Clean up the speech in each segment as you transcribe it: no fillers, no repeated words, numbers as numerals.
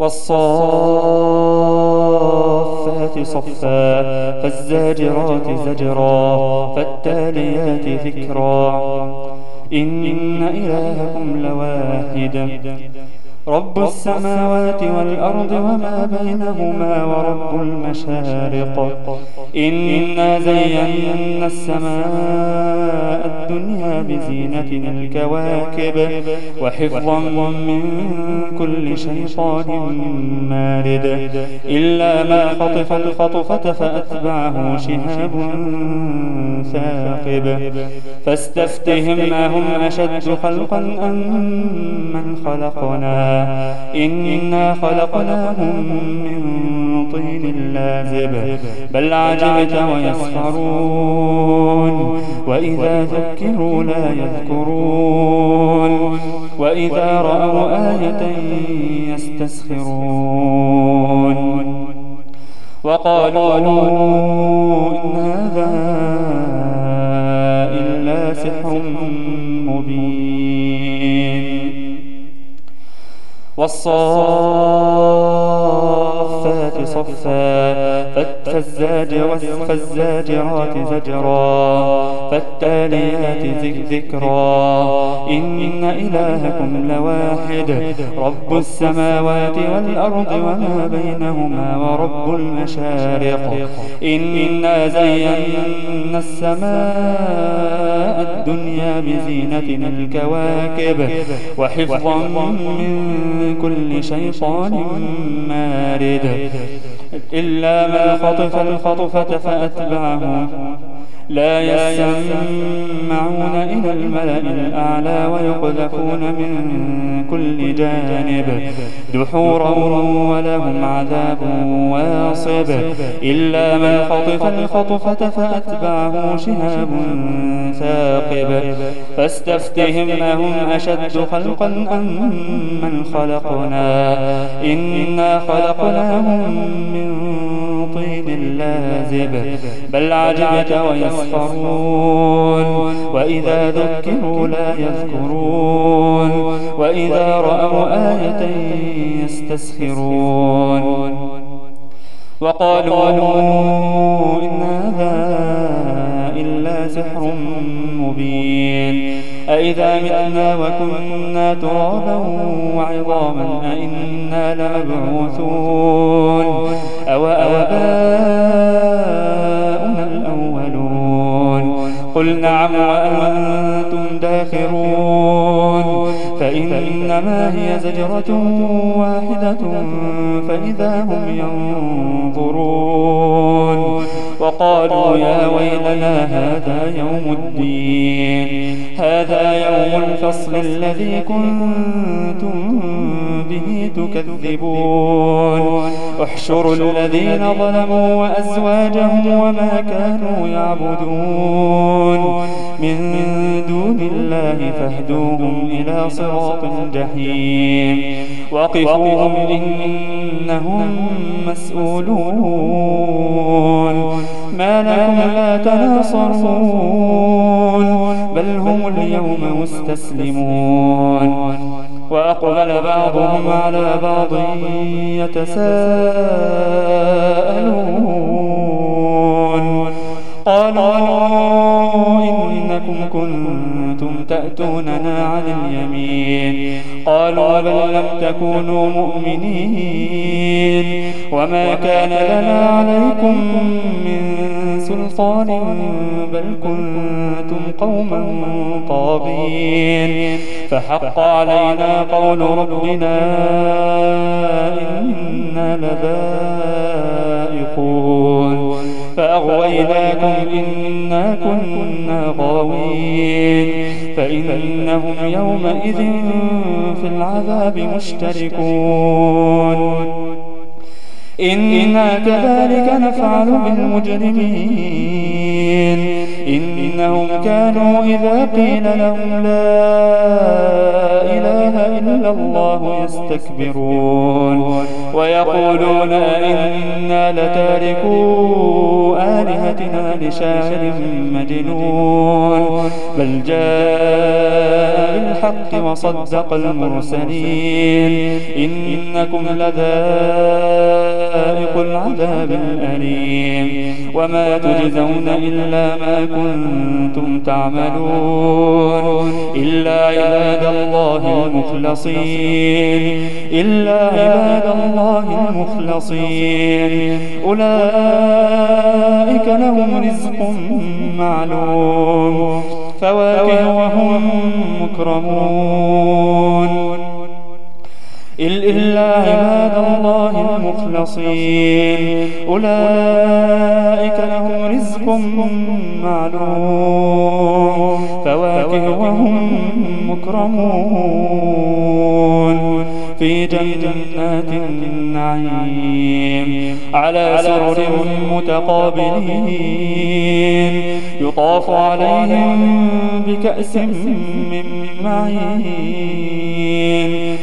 والصافات صفا فالزاجرات زجرا فالتاليات ذكرا إن إلهكم لواحد رب السماوات والأرض وما بينهما ورب المشارق إنا زينا السماء الدنيا بزينة الكواكب وحفظا من كل شيطان مارد إلا ما خطف الخطفة فأتبعه شهاب ثاقب فاستفتهم أهم أشد خلقا أم من خلقنا إنا خلقناهم من طين لازب بل عجبت ويسخرون وإذا ذكروا لا يذكرون وإذا رأوا آية يستسخرون وقالوا إن هذا إلا سحر مبين والصافات صفا فالزاجرات زجرا فالتاليات ذكرا إن إلهكم لواحد رب السماوات والأرض وما بينهما ورب المشارق إنا زينا السماء الدنيا بزينة الكواكب وحفظا من كل شيطان مارد إلا من خطف الخطفة فأتبعه لا يسمعون إلى الملأ الأعلى ويقذفون من كل جانب دحورا ولهم عذاب واصب إلا من خطف الخطفة فأتبعه شهاب ثاقب فاستفتهم أهم أشد خلقا أم من خلقنا إنا خلقناهم من طين لازب بل عجبت ويسخرون وإذا ذكروا لا يذكرون وإذا رأوا آية يستسخرون وقالوا إن هذا إلا سحر مبين أإذا متنا وكنا ترابا وعظاما أإنا لمبعوثون أو آباؤنا الأولون قل نعم وأنتم داخرون فإنما هي زجرة واحدة فإذا هم ينظرون وقالوا يا ويلنا هذا يوم الدين هذا يوم الفصل الذي كنتم به تكذبون احشروا الذين ظلموا وأزواجهم وما كانوا يعبدون من دون الله فاهدوهم إلى صراط الجحيم وقفوهم إنهم مسؤولون ما لكم لا تناصرون بل هم اليوم مستسلمون وأقبل بعضهم على بعض يتساءلون قالوا إنكم كنتم تأتوننا عن اليمين قالوا بل لم تكونوا مؤمنين وما كان لنا عليكم من سلطان بل كنتم قوما طاغين فحق علينا قول ربنا إنا لذائقون فأغويناكم إنا كنا غاوين فإنهم يومئذ في العذاب مشتركون إنا كذلك نفعل بالمجرمين إنهم كانوا إذا قيل لهم لا إله إلا الله يستكبرون ويقولون إنا لتاركو آلهتنا لشاعر مجنون بل جاء بالحق وصدق المرسلين إنكم لذائق العذاب الأليم وما تجزون إلا ما كنتم تعملون إلا عباد الله المخلصين أولئك لهم رزق معلوم فواكه وهم مكرمون إلا عباد الله المخلصين أولئك لهم رزق معلوم فواكه وهم مكرمون في جنات النعيم على سرر متقابلين يطاف عليهم بكأس من معين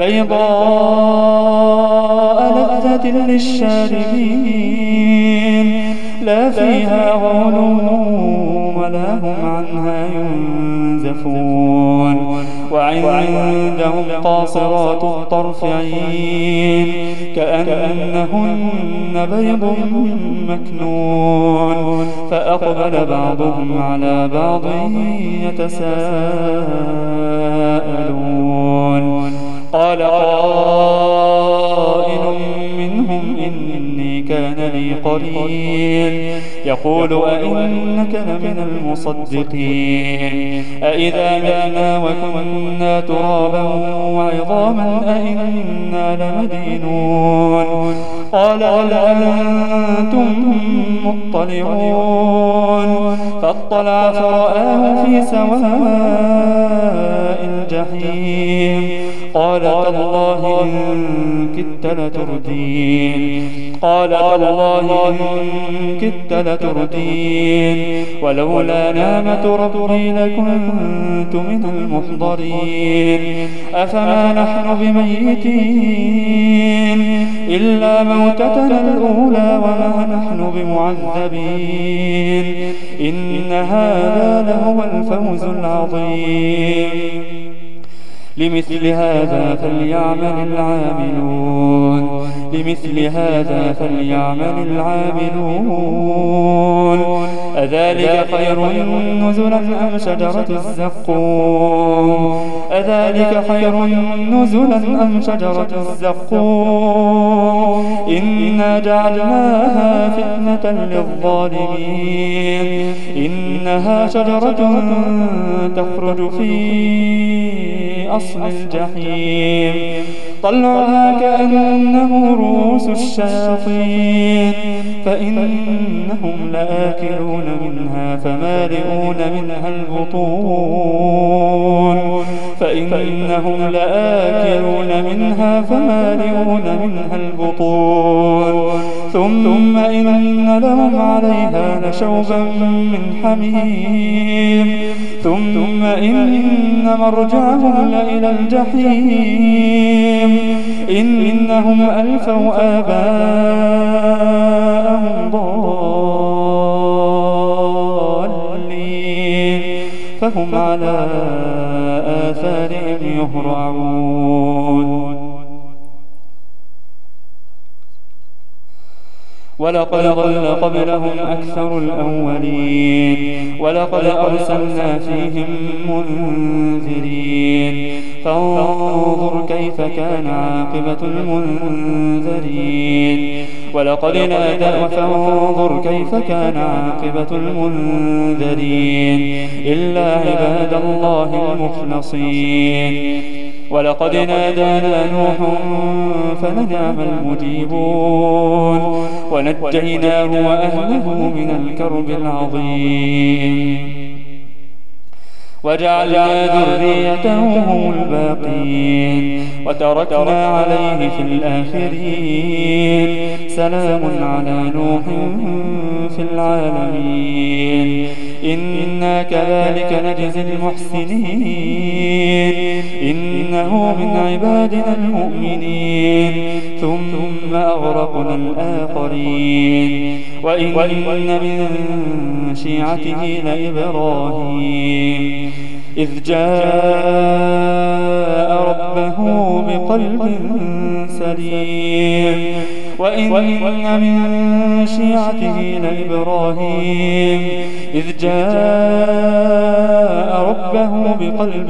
بيضاء لذة للشاربين لا فيها غول ولا هم عنها ينزفون وعندهم قاصرات الطرف عين كأنهن بيض مكنون فأقبل بعضهم على بعض يتساءلون قال قائل منهم إني كان لي قرين يقول أئنك لمن المصدقين أئذا متنا وكنا ترابا وعظاما أئنا لمدينون قال هل أنتم مطلعون فاطلع فرآه في سواء الجحيم قال تالله إن كدت لتردين ولولا نعمة ربي لكنت من المحضرين أفما نحن بميتين إلا موتتنا الأولى وما نحن بمعذبين إن هذا لهو الفوز العظيم لمثل هذا فليعمل العاملون أذلك خير نزلا أم شجرة الزقوم إنا جعلناها فتنة للظالمين إنها شجرة تخرج في أصل الجحيم طلعها كأنه رؤوس الشياطين فإنهم لآكلون منها فمالئون منها البطون ثم إن لهم عليها لشوبا من حميم ثم إن مرجعهم لإلى الجحيم إنهم ألفوا آباءهم ضالين فهم على آثارهم يهرعون ولقد ضل قبلهم أكثر الأولين ولقد أرسلنا فيهم منذرين فانظر كيف كان عاقبة المنذرين فانظر كيف كان عاقبة المنذرين إلا عباد الله المخلصين ولقد نادانا نوح فلنعم المجيبون ونجيناه وأهله من الكرب العظيم وجعلنا ذريته هم الباقين وتركنا عليه في الآخرين سلام على نوح في العالمين إنا كذلك نجزي المحسنين إنه من عبادنا المؤمنين ثم أغرقنا الآخرين وإن من شيعته لإبراهيم إذ جاء ربه بقلب سليم وإن من شيعته لإبراهيم إذ جاء ربه بقلب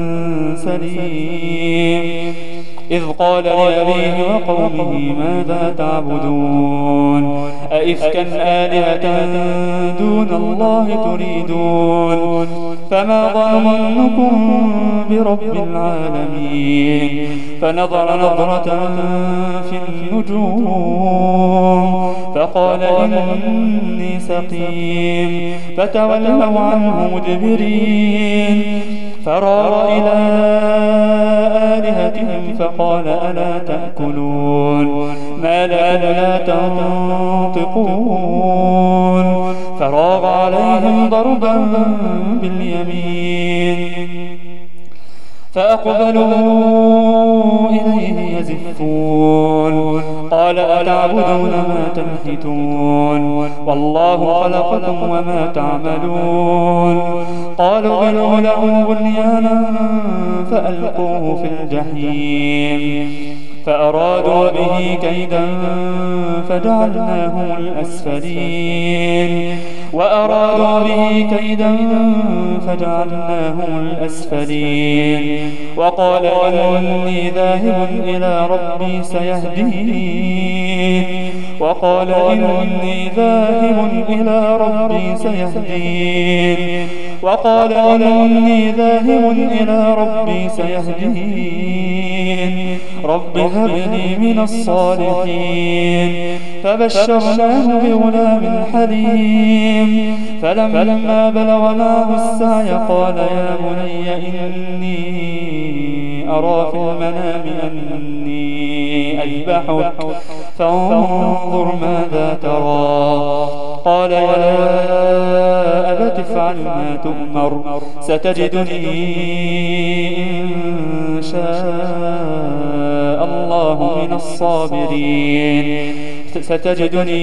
سليم إذ قال لأبيه وقومه ماذا تعبدون أئفكا آلهة دون الله تريدون فما ظنكم برب العالمين فنظر نظرة في النجوم فقال إني سقيم فتولوا عنه مدبرين فراغ إلى آلهتهم فقال ألا تأكلون ما لكم لا تنطقون فراغ عليهم ضربا باليمين فأقبلوا إليه يزفون قال أتعبدون ما تنحتون والله خلقكم وما تعملون قالوا ابنوا له بنيانا فألقوه في الجحيم فأرادوا به كيدا فجعلناهم الأسفلين وأرادوا به كيدا فجعلناهم الأسفلين وقال إني ذاهب إلى ربي سيهدين وقال إني ذاهب إلى ربي سيهدين وقال إني ذاهب إلى ربي سيهدين رب هب لي من الصالحين فبشرناه بغلام حليم فلما بلغ معه السعي قال يا بني إني أرى في المنام أني أذبحك فانظر ماذا ترى قال يا أبت افعل ما تؤمر ستجدني إن شاء الله من الصابرين ستجدني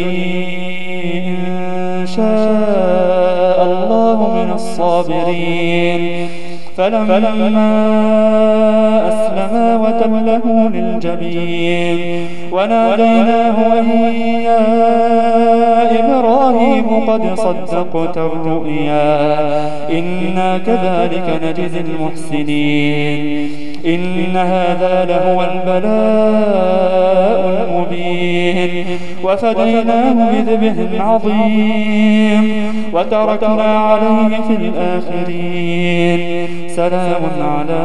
إن شاء الله من الصابرين فلما أسلما وتله للجبين وناديناه أن يا إبراهيم قد صدقت الرؤيا إنا كذلك نجزي المحسنين إن هذا لهو البلاء المبين وفديناه بذبح عظيم وتركنا عليه في الآخرين سلام على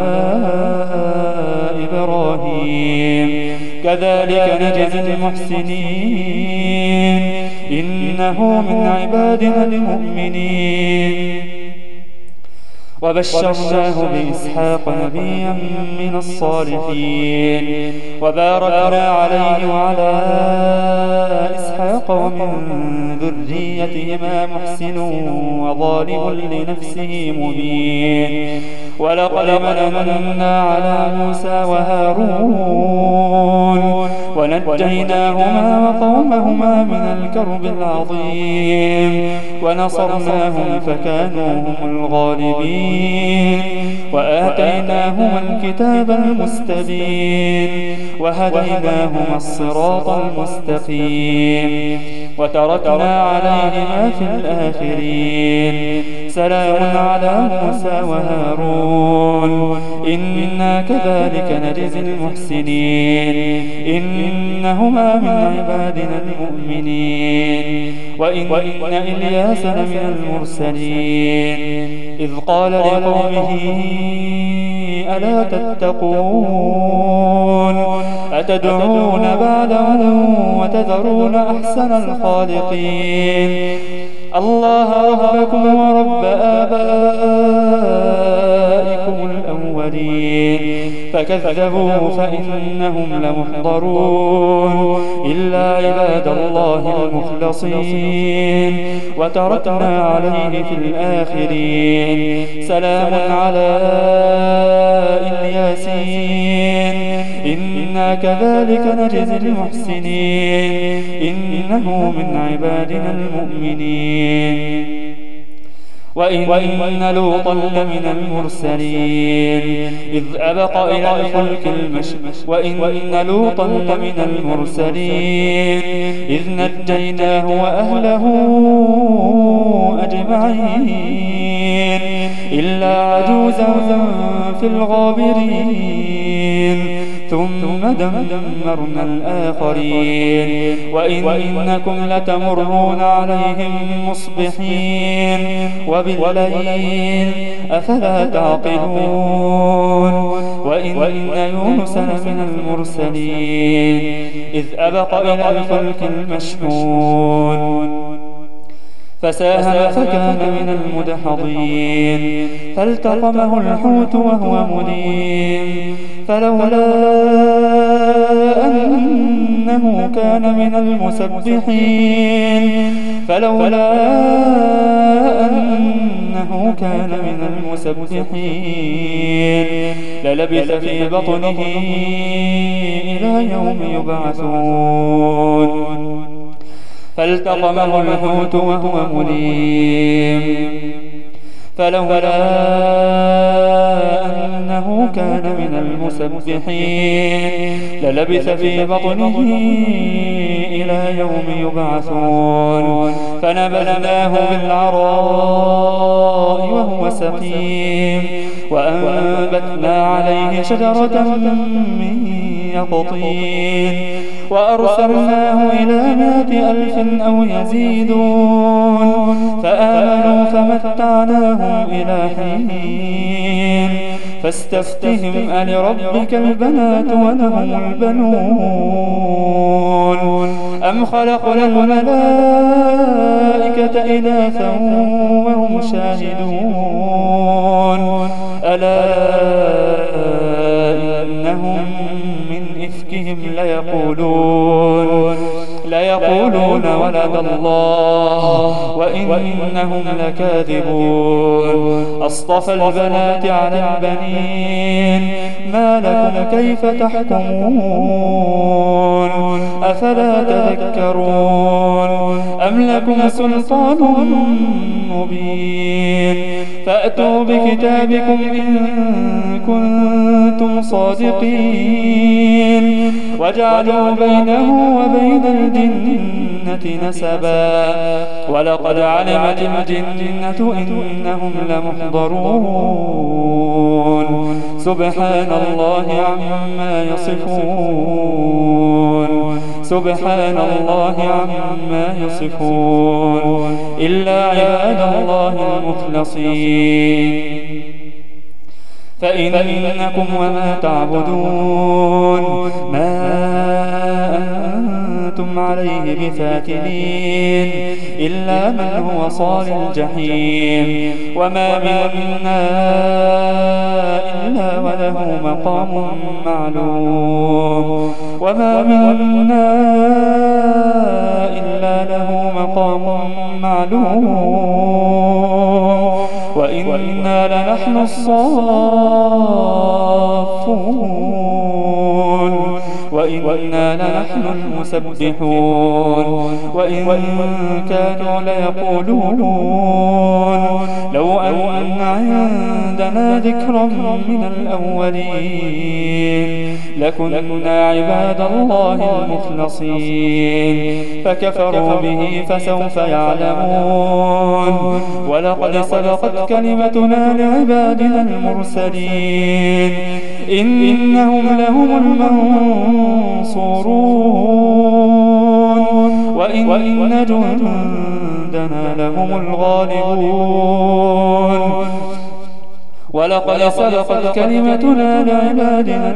إبراهيم كذلك نجزي المحسنين إنه من عبادنا المؤمنين وبشرناه بإسحاق نبيا من الصالحين وباركنا عليه وعلى إسحاق ومن ذريتهما محسن وظالم لنفسه مبين ولقد مننا على موسى وهارون ونجيناهما وقومهما من الكرب العظيم ونصرناهم فكانوا هم الغالبين وآتيناهما الكتاب المستبين وهديناهما الصراط المستقيم وتركنا عليهما في الآخرين سلام على موسى وهارون إنا كذلك نجزي المحسنين إنهما من عبادنا المؤمنين وإن إلياس لمن المرسلين إذ قال لقومه ألا تتقون أتدعون بعلا وتذرون أحسن الخالقين الله ربكم ورب آبائكم فكذبوا فإنهم لمحضرون إلا عباد الله المخلصين وتركنا عليه في الآخرين سلام على الياسين إنا كذلك نجزي المحسنين إنه من عبادنا المؤمنين وإن لوطا لمن المرسلين إذ أبق إلى الفلك وإن لوطا لمن المرسلين إذ نجيناه وأهله أجمعين إلا عجوزا في الغابرين ثم دمرنا الآخرين وإنكم لتمرون عليهم مصبحين وبالليل أفلا تعقلون وإن يونس لمن المرسلين إذ أبق إلى الفلك المشحون فساهم فكان من المدحضين فالتقمه الحوت وهو مليم فلولا أنه كان من المسبحين للبث في بطنه إلى يوم يبعثون فالتقمه الحوت وهو مليم فلولا أنه كان من المسبحين للبث في بطنه إلى يوم يبعثون فنبذناه بالعراء وهو سقيم وأنبتنا عليه شجرة من يقطين وأرسلناه إلى 100,000 أو يزيدون فآمنوا فمتعناهم إلى حين فاستفتهم ألربك البنات ولهم البنون أم خلقنا الملائكة إناثا وهم شاهدون ألا إنهم من إفكهم ليقولون ولد الله وإنهم لكاذبون أصطفى البنات على البنين ما لكم كيف تحكمون أفلا تذكرون أم لكم سلطان مبين فأتوا بكتابكم إن كنتم صادقين وجعلوا بينه وبين الجنة نسبا ولقد علمت الجنة إنهم لمحضرون سبحان الله عما يصفون إلا عباد الله المخلصين فإنكم وما تعبدون ما أنتم عليه بفاتنين إلا من هو صال الجحيم وما منا إلا وله مقام معلوم وإنا لنحن الصافون وإنا لنحن المسبحون وإن كانوا ليقولون لو أن عندنا ذكرا من الأولين لكنا عباد الله المخلصين فكفروا به فسوف يعلمون ولقد سبقت كلمتنا لعبادنا المرسلين إنهم لهم المنصورون وإن جندنا لهم الغالبون ولقد سبقت كلمتنا لعبادنا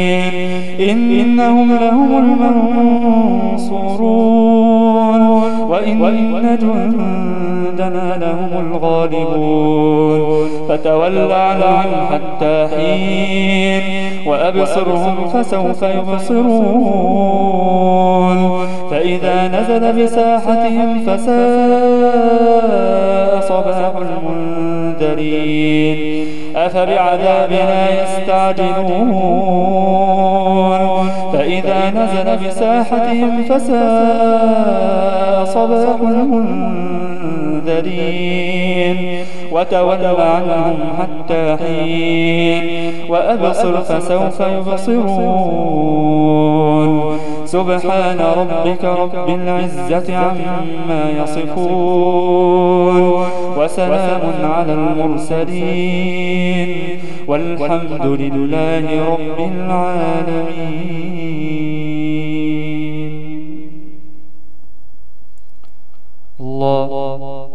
المرسلين إنهم لهم المنصورون وإن جندنا لهم الغالبون فتول عنهم حتى حين وأبصرهم فسوف يبصرون فإذا نزل بساحتهم فساء صباح المنذرين أفبعذابنا يستعجلون فإذا نزل بساحتهم فساء صباح المنذرين وتول عنهم حتى حين وأبصر فسوف يبصرون سبحان ربك رب العزة عما يصفون وسلام على المرسلين والحمد لله رب العالمين. الله